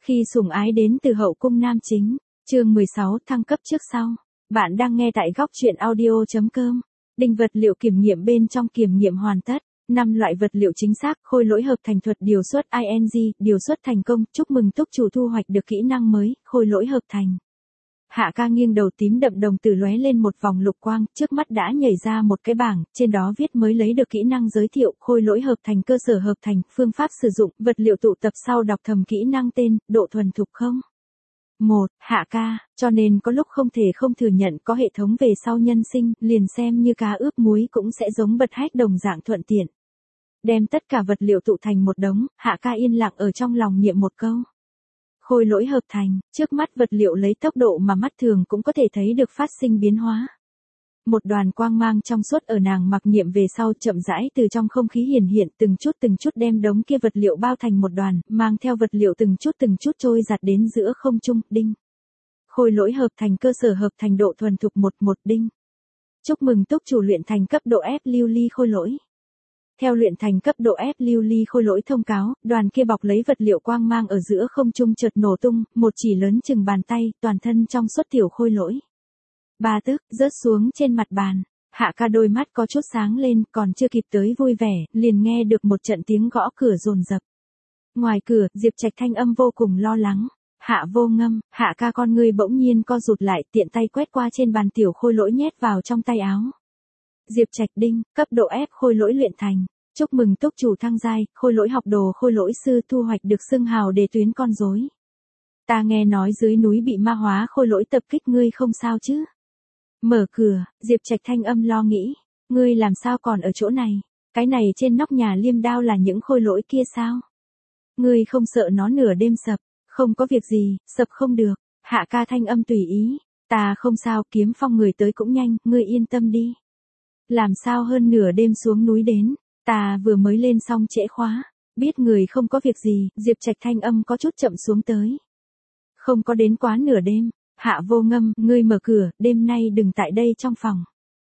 Khi sủng ái đến từ hậu cung nam chính, chương 16 thăng cấp trước sau. Bạn đang nghe tại góc truyện audio.com. Đinh vật liệu kiểm nghiệm bên trong kiểm nghiệm hoàn tất. 5 loại vật liệu chính xác, khôi lỗi hợp thành thuật điều xuất ing, điều xuất thành công, chúc mừng túc chủ thu hoạch được kỹ năng mới, khôi lỗi hợp thành. Hạ ca nghiêng đầu tím đậm đồng tử lóe lên một vòng lục quang, trước mắt đã nhảy ra một cái bảng, trên đó viết mới lấy được kỹ năng giới thiệu, khôi lỗi hợp thành cơ sở hợp thành, phương pháp sử dụng, vật liệu tụ tập sau đọc thầm kỹ năng tên, độ thuần thục không. 1. Hạ ca, cho nên có lúc không thể không thừa nhận có hệ thống về sau nhân sinh, liền xem như cá ướp muối cũng sẽ giống bật hách đồng dạng thuận tiện. Đem tất cả vật liệu tụ thành một đống, Hạ ca yên lặng ở trong lòng niệm một câu. Khôi lỗi hợp thành, trước mắt vật liệu lấy tốc độ mà mắt thường cũng có thể thấy được phát sinh biến hóa. Một đoàn quang mang trong suốt ở nàng mặc niệm về sau chậm rãi từ trong không khí hiển hiện từng chút đem đống kia vật liệu bao thành một đoàn, mang theo vật liệu từng chút trôi giặt đến giữa không trung, đinh. Khôi lỗi hợp thành cơ sở hợp thành độ thuần thục 11 đinh. Chúc mừng túc chủ luyện thành cấp độ F lưu ly khôi lỗi. Theo luyện thành cấp độ F lưu ly khôi lỗi thông cáo, đoàn kia bọc lấy vật liệu quang mang ở giữa không trung chợt nổ tung, một chỉ lớn chừng bàn tay, toàn thân trong suốt tiểu khôi lỗi. Ba tức, rớt xuống trên mặt bàn. Hạ ca đôi mắt có chút sáng lên, còn chưa kịp tới vui vẻ, liền nghe được một trận tiếng gõ cửa dồn dập. Ngoài cửa, Diệp Trạch thanh âm vô cùng lo lắng. Hạ vô ngâm, Hạ ca con ngươi bỗng nhiên co rụt lại, tiện tay quét qua trên bàn tiểu khôi lỗi nhét vào trong tay áo. Diệp Trạch đinh, cấp độ F khôi lỗi luyện thành. Chúc mừng túc chủ thăng giai, khôi lỗi học đồ khôi lỗi sư thu hoạch được xưng hào đề tuyến con rối. Ta nghe nói dưới núi bị ma hóa khôi lỗi tập kích ngươi không sao chứ? Mở cửa, Diệp Trạch thanh âm lo nghĩ. Ngươi làm sao còn ở chỗ này? Cái này trên nóc nhà liêm đao là những khôi lỗi kia sao? Ngươi không sợ nó nửa đêm sập? Không có việc gì, sập không được. Hạ ca thanh âm tùy ý. Ta không sao, kiếm phong người tới cũng nhanh, ngươi yên tâm đi. Làm sao hơn nửa đêm xuống núi đến? Ta vừa mới lên xong trễ khóa. Biết người không có việc gì, Diệp Trạch thanh âm có chút chậm xuống tới. Không có đến quá nửa đêm. Hạ vô ngâm, ngươi mở cửa, đêm nay đừng tại đây trong phòng.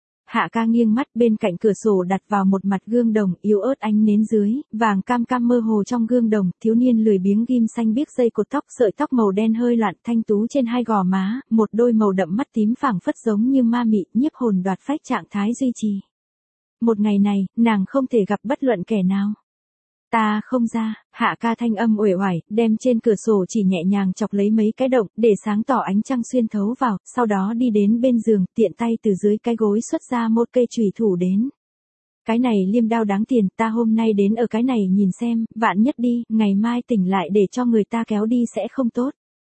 Hạ ca nghiêng mắt bên cạnh cửa sổ đặt vào một mặt gương đồng yếu ớt ánh nến dưới, vàng cam cam mơ hồ trong gương đồng, thiếu niên lười biếng ghim xanh biếc dây cột tóc sợi tóc màu đen hơi loạn thanh tú trên hai gò má, một đôi màu đậm mắt tím phảng phất giống như ma mị, nhiếp hồn đoạt phách trạng thái duy trì. Một ngày này, nàng không thể gặp bất luận kẻ nào. Ta không ra, Hạ ca thanh âm uể oải, đem trên cửa sổ chỉ nhẹ nhàng chọc lấy mấy cái động, để sáng tỏ ánh trăng xuyên thấu vào, sau đó đi đến bên giường, tiện tay từ dưới cái gối xuất ra một cây chùy thủ đến. Cái này liêm đao đáng tiền, ta hôm nay đến ở cái này nhìn xem, vạn nhất đi, ngày mai tỉnh lại để cho người ta kéo đi sẽ không tốt.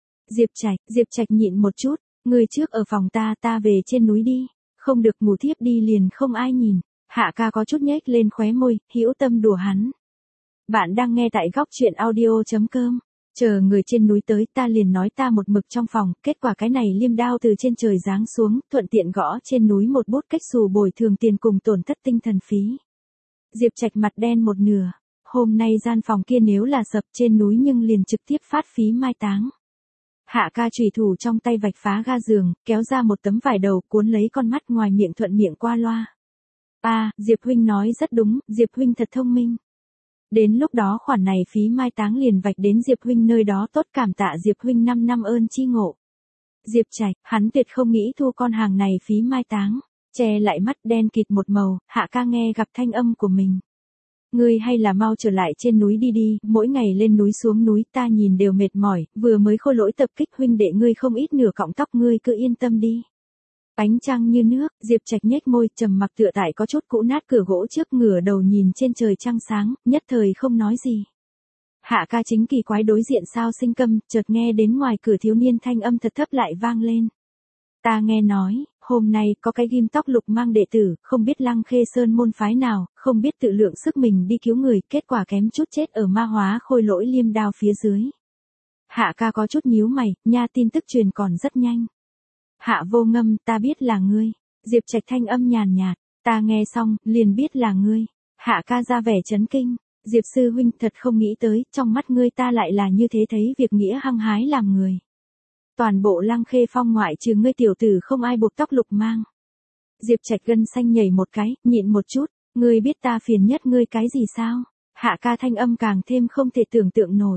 Diệp Trạch nhịn một chút, người trước ở phòng ta về trên núi đi, không được ngủ thiếp đi liền không ai nhìn. Hạ ca có chút nhếch lên khóe môi, hữu tâm đùa hắn. Bạn đang nghe tại góc truyện audio.com. Chờ người trên núi tới ta liền nói ta một mực trong phòng, kết quả cái này liêm đao từ trên trời giáng xuống, thuận tiện gõ trên núi một bút cách xù bồi thường tiền cùng tổn thất tinh thần phí. Diệp Trạch mặt đen một nửa. Hôm nay gian phòng kia nếu là sập trên núi nhưng liền trực tiếp phát phí mai táng. Hạ ca chùy thủ trong tay vạch phá ga giường, kéo ra một tấm vải đầu cuốn lấy con mắt ngoài miệng thuận miệng qua loa. Diệp huynh nói rất đúng, Diệp huynh thật thông minh. Đến lúc đó khoản này phí mai táng liền vạch đến Diệp huynh nơi đó tốt cảm tạ Diệp huynh 5 năm ơn chi ngộ. Diệp Trạch, hắn tuyệt không nghĩ thu con hàng này phí mai táng. Che lại mắt đen kịt một màu, Hạ ca nghe gặp thanh âm của mình. Ngươi hay là mau trở lại trên núi đi, mỗi ngày lên núi xuống núi ta nhìn đều mệt mỏi, vừa mới khôi lỗi tập kích huynh đệ ngươi không ít nửa cọng tóc ngươi cứ yên tâm đi. Ánh trăng như nước, Diệp Trạch nhếch môi, trầm mặc tựa tại có chút cũ nát cửa gỗ trước ngửa đầu nhìn trên trời trăng sáng, nhất thời không nói gì. Hạ ca chính kỳ quái đối diện sao sinh câm, chợt nghe đến ngoài cửa thiếu niên thanh âm thật thấp lại vang lên. Ta nghe nói, hôm nay có cái ghim tóc lục mang đệ tử, không biết Lăng Khê Sơn môn phái nào, không biết tự lượng sức mình đi cứu người, kết quả kém chút chết ở ma hóa khôi lỗi liêm đao phía dưới. Hạ ca có chút nhíu mày, nha tin tức truyền còn rất nhanh. Hạ vô ngâm, ta biết là ngươi. Diệp Trạch thanh âm nhàn nhạt, ta nghe xong, liền biết là ngươi. Hạ ca ra vẻ chấn kinh. Diệp sư huynh thật không nghĩ tới, trong mắt ngươi ta lại là như thế thấy việc nghĩa hăng hái làm người. Toàn bộ Lăng Khê Phong ngoại trừ ngươi tiểu tử không ai buộc tóc lục mang. Diệp Trạch gân xanh nhảy một cái, nhịn một chút, ngươi biết ta phiền nhất ngươi cái gì sao? Hạ ca thanh âm càng thêm không thể tưởng tượng nổi.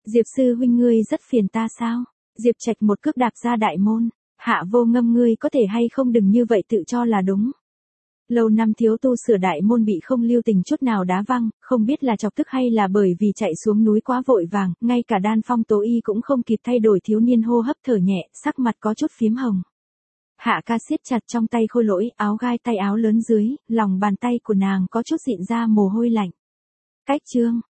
Diệp sư huynh ngươi rất phiền ta sao? Diệp Trạch một cước đạp ra đại môn. Hạ Vô Ngâm ngươi có thể hay không đừng như vậy tự cho là đúng. Lâu năm thiếu tu sửa đại môn bị không lưu tình chút nào đá văng, không biết là chọc tức hay là bởi vì chạy xuống núi quá vội vàng, ngay cả Đan Phong Tố Y cũng không kịp thay đổi, thiếu niên hô hấp thở nhẹ, sắc mặt có chút phím hồng. Hạ Ca siết chặt trong tay khôi lỗi, áo gai tay áo lớn dưới, lòng bàn tay của nàng có chút dịn ra mồ hôi lạnh. Cách chương